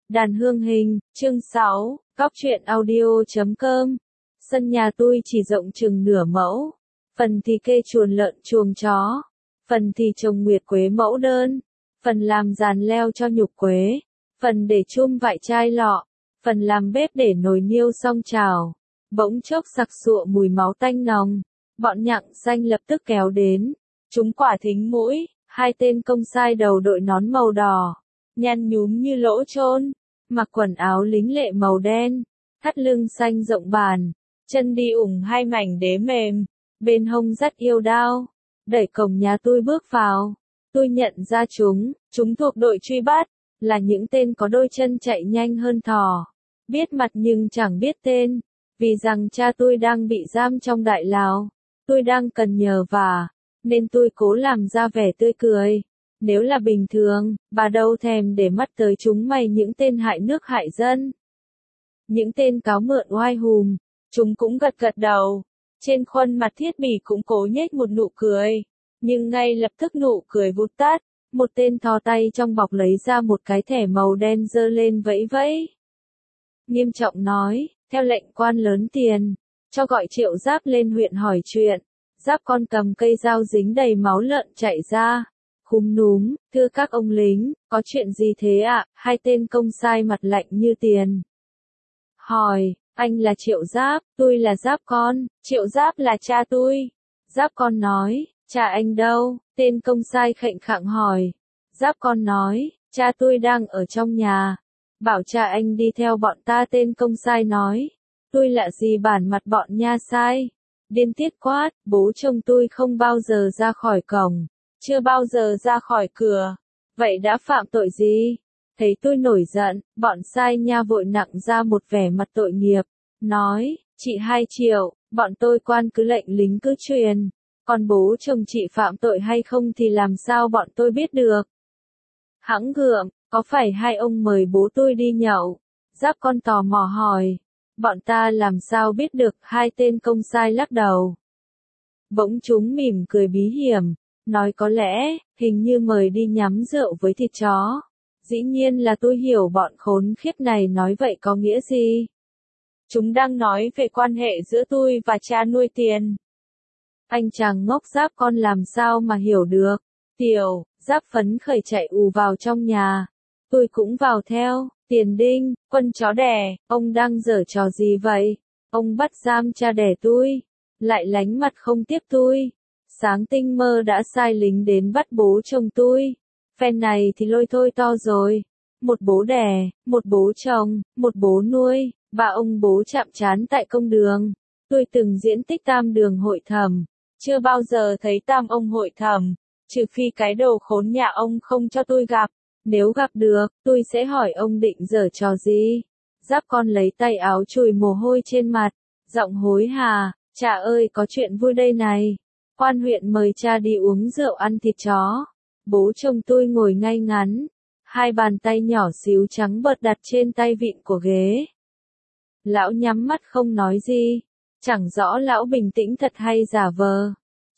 Đàn hương hình, chương 6, góc truyện audio.com. Sân nhà tôi chỉ rộng chừng nửa mẫu. Phần thì kê chuồng lợn chuồng chó. Phần thì trồng nguyệt quế mẫu đơn. Phần làm giàn leo cho nhục quế. Phần để chum vải chai lọ. Phần làm bếp để nồi niêu song chảo. Bỗng chốc sặc sụa mùi máu tanh nồng. Bọn nhặng xanh lập tức kéo đến. Chúng quả thính mũi. Hai tên công sai đầu đội nón màu đỏ. Nhăn nhúm như lỗ chôn, mặc quần áo lính lệ màu đen, thắt lưng xanh rộng bàn, chân đi ủng hai mảnh đế mềm, bên hông dắt yêu đao, đẩy cổng nhà tôi bước vào. Tôi nhận ra chúng thuộc đội truy bắt, là những tên có đôi chân chạy nhanh hơn thỏ, biết mặt nhưng chẳng biết tên, vì rằng cha tôi đang bị giam trong đại lao, tôi đang cần nhờ vả, nên tôi cố làm ra vẻ tươi cười. Nếu là bình thường, bà đâu thèm để mắt tới chúng mày những tên hại nước hại dân. Những tên cáo mượn oai hùm, chúng cũng gật gật đầu. Trên khuôn mặt Thiết Bỉ cũng cố nhếch một nụ cười. Nhưng ngay lập tức nụ cười vụt tắt, một tên thò tay trong bọc lấy ra một cái thẻ màu đen giơ lên vẫy vẫy. Nghiêm trọng nói, theo lệnh quan lớn tiền, cho gọi Triệu Giáp lên huyện hỏi chuyện. Giáp con cầm cây dao dính đầy máu lợn chạy ra. Khúm núm, thưa các ông lính, có chuyện gì thế ạ? Hai tên công sai mặt lạnh như tiền. Hỏi, anh là Triệu Giáp, tôi là Giáp con, Triệu Giáp là cha tôi. Giáp con nói, cha anh đâu? Tên công sai khệnh khạng hỏi. Giáp con nói, cha tôi đang ở trong nhà. Bảo cha anh đi theo bọn ta. Tên công sai nói, tôi lạ gì bản mặt bọn nha sai. Điên tiết quát, bố chồng tôi không bao giờ ra khỏi cổng. Chưa bao giờ ra khỏi cửa. Vậy đã phạm tội gì? Thấy tôi nổi giận, bọn sai nha vội nặng ra một vẻ mặt tội nghiệp. Nói, chị 2 triệu, bọn tôi quan cứ lệnh lính cứ truyền. Còn bố chồng chị phạm tội hay không thì làm sao bọn tôi biết được? Hãng gượng, có phải hai ông mời bố tôi đi nhậu? Giáp con tò mò hỏi. Bọn ta làm sao biết được? Hai tên công sai lắc đầu. Bỗng chúng mỉm cười bí hiểm. Nói có lẽ, hình như mời đi nhắm rượu với thịt chó. Dĩ nhiên là tôi hiểu bọn khốn khiếp này nói vậy có nghĩa gì. Chúng đang nói về quan hệ giữa tôi và cha nuôi tiền. Anh chàng ngốc Giáp con làm sao mà hiểu được. Tiểu, Giáp phấn khởi chạy ù vào trong nhà. Tôi cũng vào theo. Tiền Đinh, quân chó đẻ, ông đang giở trò gì vậy? Ông bắt giam cha đẻ tôi. Lại lánh mặt không tiếp tôi. Sáng tinh mơ đã sai lính đến bắt bố chồng tôi. Phen này thì lôi thôi to rồi. Một bố đẻ, một bố chồng, một bố nuôi, 3 ông bố chạm trán tại công đường. Tôi từng diễn tích tam đường hội thẩm. Chưa bao giờ thấy tam ông hội thẩm. Trừ phi cái đồ khốn nhà ông không cho tôi gặp. Nếu gặp được, tôi sẽ hỏi ông định giở trò gì. Giáp con lấy tay áo chùi mồ hôi trên mặt. Giọng hối hả, cha ơi có chuyện vui đây này. Quan huyện mời cha đi uống rượu ăn thịt chó. Bố chồng tôi ngồi ngay ngắn. Hai bàn tay nhỏ xíu trắng bợt đặt trên tay vịn của ghế. Lão nhắm mắt không nói gì. Chẳng rõ lão bình tĩnh thật hay giả vờ.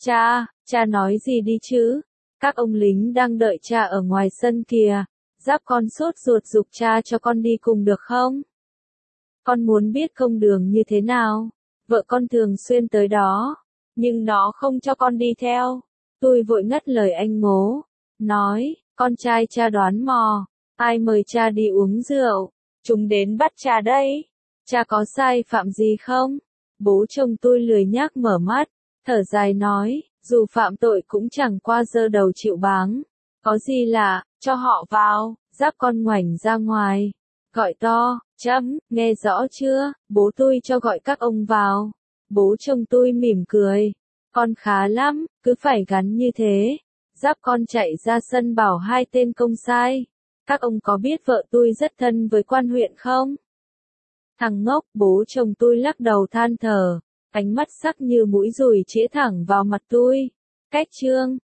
Cha nói gì đi chứ? Các ông lính đang đợi cha ở ngoài sân kìa. Giáp con sốt ruột giục cha cho con đi cùng được không? Con muốn biết công đường như thế nào? Vợ con thường xuyên tới đó. Nhưng nó không cho con đi theo. Tôi vội ngắt lời anh Ngố. Nói, con trai cha đoán mò. Ai mời cha đi uống rượu? Chúng đến bắt cha đây. Cha có sai phạm gì không? Bố chồng tôi lười nhác mở mắt. Thở dài nói, dù phạm tội cũng chẳng qua giơ đầu chịu báng. Có gì lạ, cho họ vào. Giáp con ngoảnh ra ngoài. Gọi to, nghe rõ chưa? Bố tôi cho gọi các ông vào. Bố chồng tôi mỉm cười. Con khá lắm, cứ phải gắn như thế. Giáp con chạy ra sân bảo hai tên công sai. Các ông có biết vợ tôi rất thân với quan huyện không? Thằng ngốc, bố chồng tôi lắc đầu than thở. Ánh mắt sắc như mũi dùi chĩa thẳng vào mặt tôi. Cách chương.